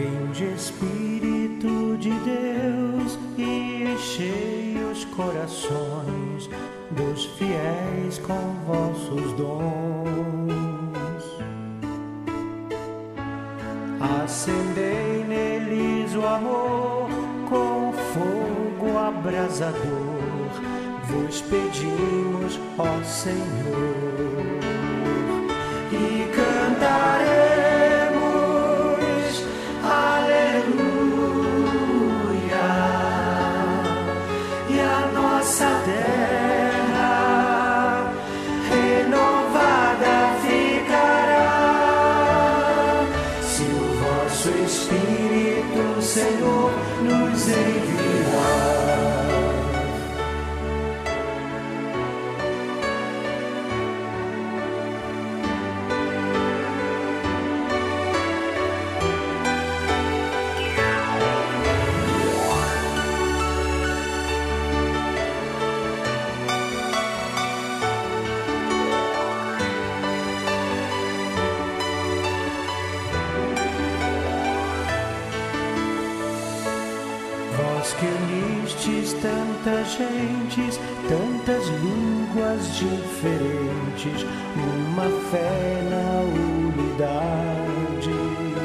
Vinde, Espírito de Deus, e enchei os corações dos fiéis com vossos dons. Acendei neles o amor com fogo abrasador. Vos pedimos, ó Senhor, e cantaremos aleluia, e a nossa terra renovada ficará, se o vosso Espírito, Senhor, nos enviar. Vós que unistes tantas gentes, tantas línguas diferentes, numa fé na unidade,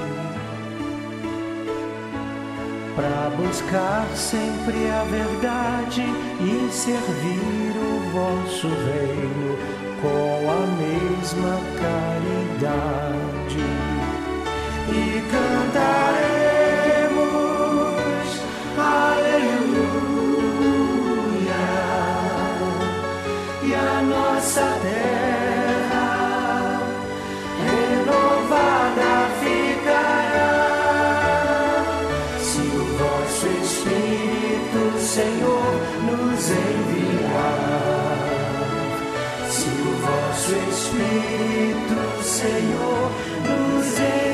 para buscar sempre a verdade e servir o vosso reino com a mesma caridade. E cantaremos aleluia, e a nossa terra renovada ficará, se o vosso Espírito, Senhor, nos enviar. Se o vosso Espírito, Senhor, nos enviar.